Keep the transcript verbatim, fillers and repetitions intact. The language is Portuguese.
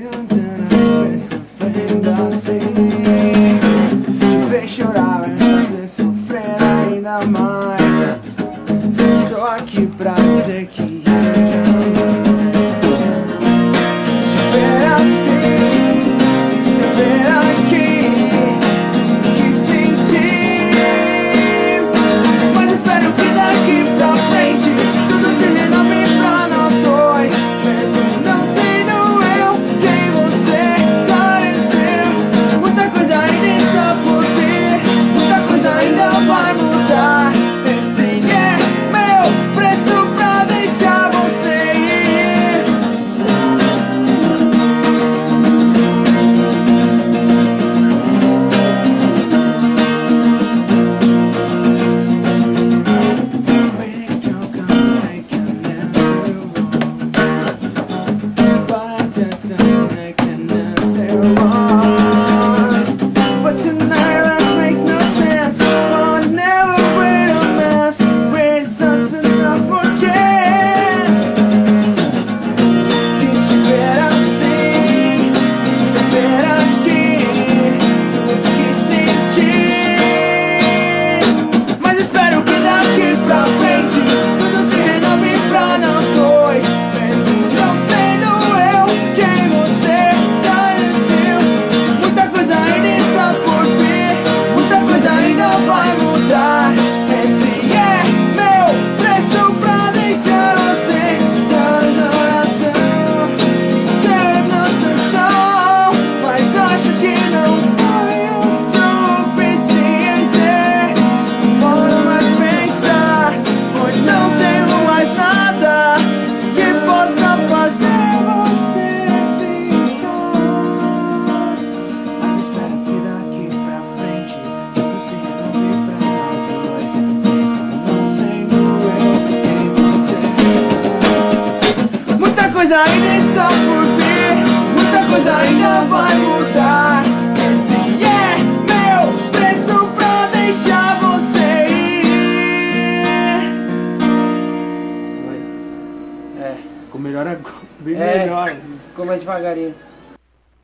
Te ver sofrendo assim, te ver chorar vai me fazer sofrer ainda mais. Estou aqui pra dizer que eu te amo. Te ver assim, te ver aqui, que sentir. Mas espero que daqui pra frente tudo se renove pra nós dois, mesmo não sendo eu quem você pareceu. Muita coisa ainda está por vir, muita coisa ainda vai mudar. Esse é meu preço pra deixar você ir. Make your consent, can never wrong. But I can never was. But tonight let's make no sense. Oh, never break a mess. Break something I forget. Quis te ver assim, te ver aqui, quis sentir. Mas espero que daqui pra frente tudo se renove pra nós dois, mesmo não sendo eu quem você pareceu. Muita coisa ainda está por vir, muita coisa ainda vai mudar. Esse é meu preço pra deixar você ter coração, ter noção. Mas acho que não foi o suficiente. Demoro mais pensar, pois não tenho mais nada que possa fazer você ficar. Mas espero que daqui pra frente tudo se renove pra nós dois, mesmo não sendo eu quem você é. Muita coisa ainda está por vir, muita coisa ainda vai mudar. Esse é meu preço pra deixar você ir. É, Ficou melhor agora, bem É. melhor. ficou mais devagarinho.